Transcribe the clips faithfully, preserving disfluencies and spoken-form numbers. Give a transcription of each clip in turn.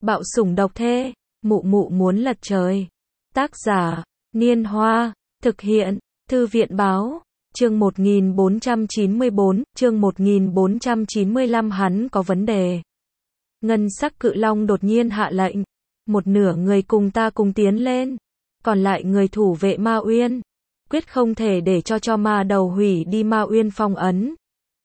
Bạo sủng độc thê, mụ mụ muốn lật trời. Tác giả, Niên Hoa, thực hiện, Thư viện báo, chương một nghìn bốn trăm chín mươi bốn, chương một nghìn bốn trăm chín mươi lăm hắn có vấn đề. Ngân sắc cự long đột nhiên hạ lệnh, một nửa người cùng ta cùng tiến lên, còn lại người thủ vệ Ma Uyên, quyết không thể để cho cho ma đầu hủy đi Ma Uyên phong ấn.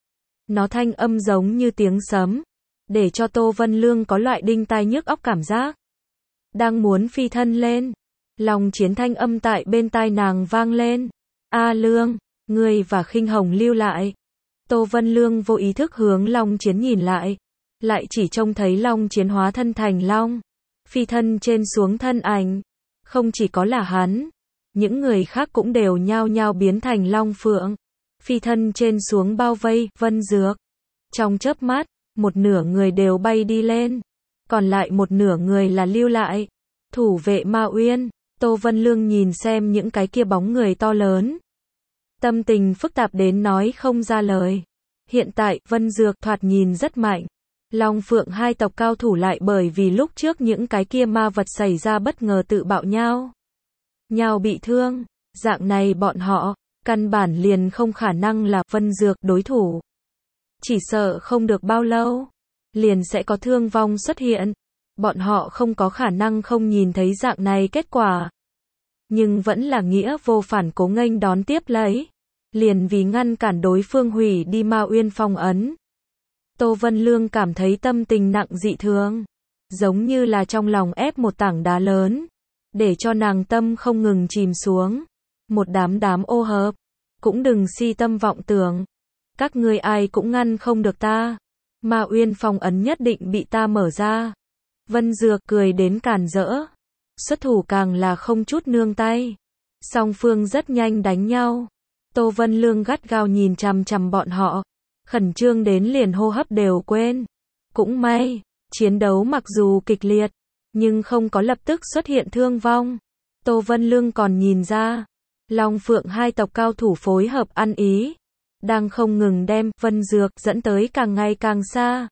Nó thanh âm giống như tiếng sấm, để cho Tô Vân Lương có loại đinh tai nhức óc cảm giác. Đang muốn phi thân lên, Long Chiến thanh âm tại bên tai nàng vang lên. A Lương, ngươi và Khinh Hồng lưu lại. Tô Vân Lương vô ý thức hướng Long Chiến nhìn lại, lại chỉ trông thấy Long Chiến hóa thân thành long, phi thân trên xuống thân ảnh. Không chỉ có là hắn, những người khác cũng đều nhao nhao biến thành long phượng, phi thân trên xuống bao vây Vân Dược. Trong chớp mắt, một nửa người đều bay đi lên, còn lại một nửa người là lưu lại. Thủ vệ Ma Uyên, Tô Vân Lương nhìn xem những cái kia bóng người to lớn, tâm tình phức tạp đến nói không ra lời. Hiện tại, Vân Dược thoạt nhìn rất mạnh. Long Phượng hai tộc cao thủ lại bởi vì lúc trước những cái kia ma vật xảy ra bất ngờ tự bạo nhau. Nhau bị thương, dạng này bọn họ, căn bản liền không khả năng là Vân Dược đối thủ. Chỉ sợ không được bao lâu, liền sẽ có thương vong xuất hiện. Bọn họ không có khả năng không nhìn thấy dạng này kết quả. Nhưng vẫn là nghĩa vô phản cố nghênh đón tiếp lấy. Liền vì ngăn cản đối phương hủy đi Ma Uyên phong ấn. Tô Vân Lương cảm thấy tâm tình nặng dị thường, giống như là trong lòng ép một tảng đá lớn, để cho nàng tâm không ngừng chìm xuống. Một đám đám ô hợp, cũng đừng si tâm vọng tưởng. Các ngươi ai cũng ngăn không được ta. Ma Uyên phong ấn nhất định bị ta mở ra. Vân Dược cười đến càn rỡ, xuất thủ càng là không chút nương tay. Song phương rất nhanh đánh nhau. Tô Vân Lương gắt gao nhìn chằm chằm bọn họ, khẩn trương đến liền hô hấp đều quên. Cũng may, chiến đấu mặc dù kịch liệt, nhưng không có lập tức xuất hiện thương vong. Tô Vân Lương còn nhìn ra, Long Phượng hai tộc cao thủ phối hợp ăn ý, đang không ngừng đem Vân Dược dẫn tới càng ngày càng xa.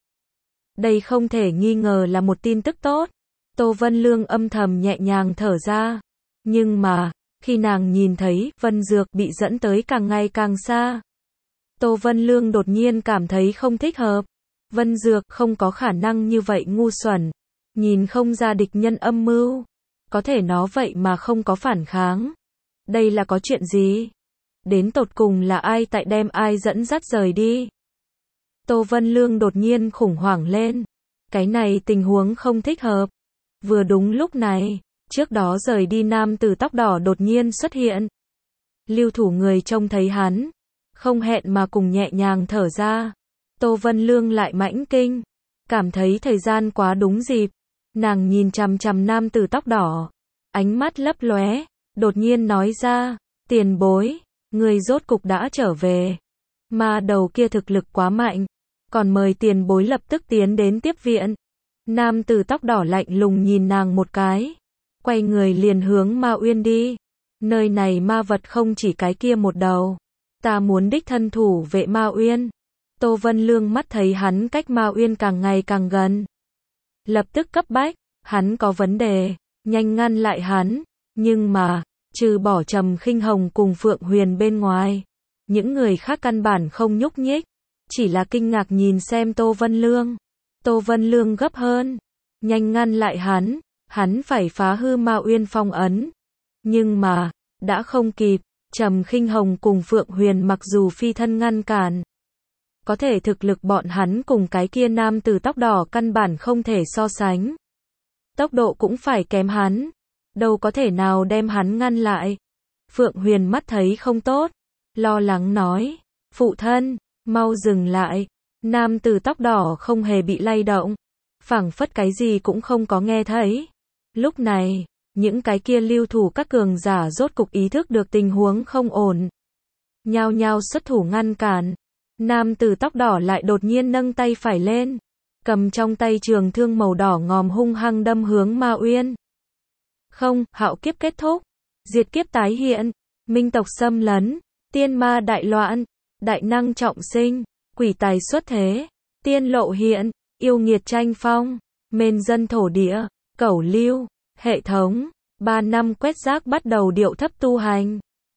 Đây không thể nghi ngờ là một tin tức tốt. Tô Vân Lương âm thầm nhẹ nhàng thở ra. Nhưng mà, khi nàng nhìn thấy Vân Dược bị dẫn tới càng ngày càng xa, Tô Vân Lương đột nhiên cảm thấy không thích hợp. Vân Dược không có khả năng như vậy ngu xuẩn, nhìn không ra địch nhân âm mưu, có thể nó vậy mà không có phản kháng. Đây là có chuyện gì? Đến tột cùng là ai tại đem ai dẫn dắt rời đi? Tô Vân Lương đột nhiên khủng hoảng lên. Cái này tình huống không thích hợp. Vừa đúng lúc này, trước đó rời đi nam tử tóc đỏ đột nhiên xuất hiện. Lưu thủ người trông thấy hắn, không hẹn mà cùng nhẹ nhàng thở ra. Tô Vân Lương lại mãnh kinh, cảm thấy thời gian quá đúng dịp. Nàng nhìn chằm chằm nam tử tóc đỏ, ánh mắt lấp lóe, đột nhiên nói ra, tiền bối, người rốt cục đã trở về. Ma đầu kia thực lực quá mạnh, còn mời tiền bối lập tức tiến đến tiếp viện. Nam tử tóc đỏ lạnh lùng nhìn nàng một cái, quay người liền hướng Ma Uyên đi. Nơi này ma vật không chỉ cái kia một đầu, ta muốn đích thân thủ vệ Ma Uyên. Tô Vân Lương mắt thấy hắn cách Ma Uyên càng ngày càng gần, lập tức cấp bách, hắn có vấn đề, nhanh ngăn lại hắn. Nhưng mà, trừ bỏ Trầm Khinh Hồng cùng Phượng Huyền bên ngoài, những người khác căn bản không nhúc nhích, chỉ là kinh ngạc nhìn xem Tô Vân Lương. Tô Vân Lương gấp hơn, nhanh ngăn lại hắn, hắn phải phá hư Ma Uyên phong ấn. Nhưng mà, đã không kịp. Trầm Khinh Hồng cùng Phượng Huyền mặc dù phi thân ngăn cản, có thể thực lực bọn hắn cùng cái kia nam tử tóc đỏ căn bản không thể so sánh. Tốc độ cũng phải kém hắn, đâu có thể nào đem hắn ngăn lại. Phượng Huyền mắt thấy không tốt, lo lắng nói, phụ thân, mau dừng lại. Nam tử tóc đỏ không hề bị lay động, phảng phất cái gì cũng không có nghe thấy. Lúc này, những cái kia lưu thủ các cường giả rốt cục ý thức được tình huống không ổn, nhao nhao xuất thủ ngăn cản. Nam tử tóc đỏ lại đột nhiên nâng tay phải lên, cầm trong tay trường thương màu đỏ ngòm hung hăng đâm hướng Ma Uyên. Không, hạo kiếp kết thúc, diệt kiếp tái hiện, minh tộc xâm lấn, tiên ma đại loạn, đại năng trọng sinh, quỷ tài xuất thế, tiên lộ hiện, yêu nghiệt tranh phong. Mên dân thổ địa, cẩu lưu, hệ thống, ba năm quét rác bắt đầu điệu thấp tu hành.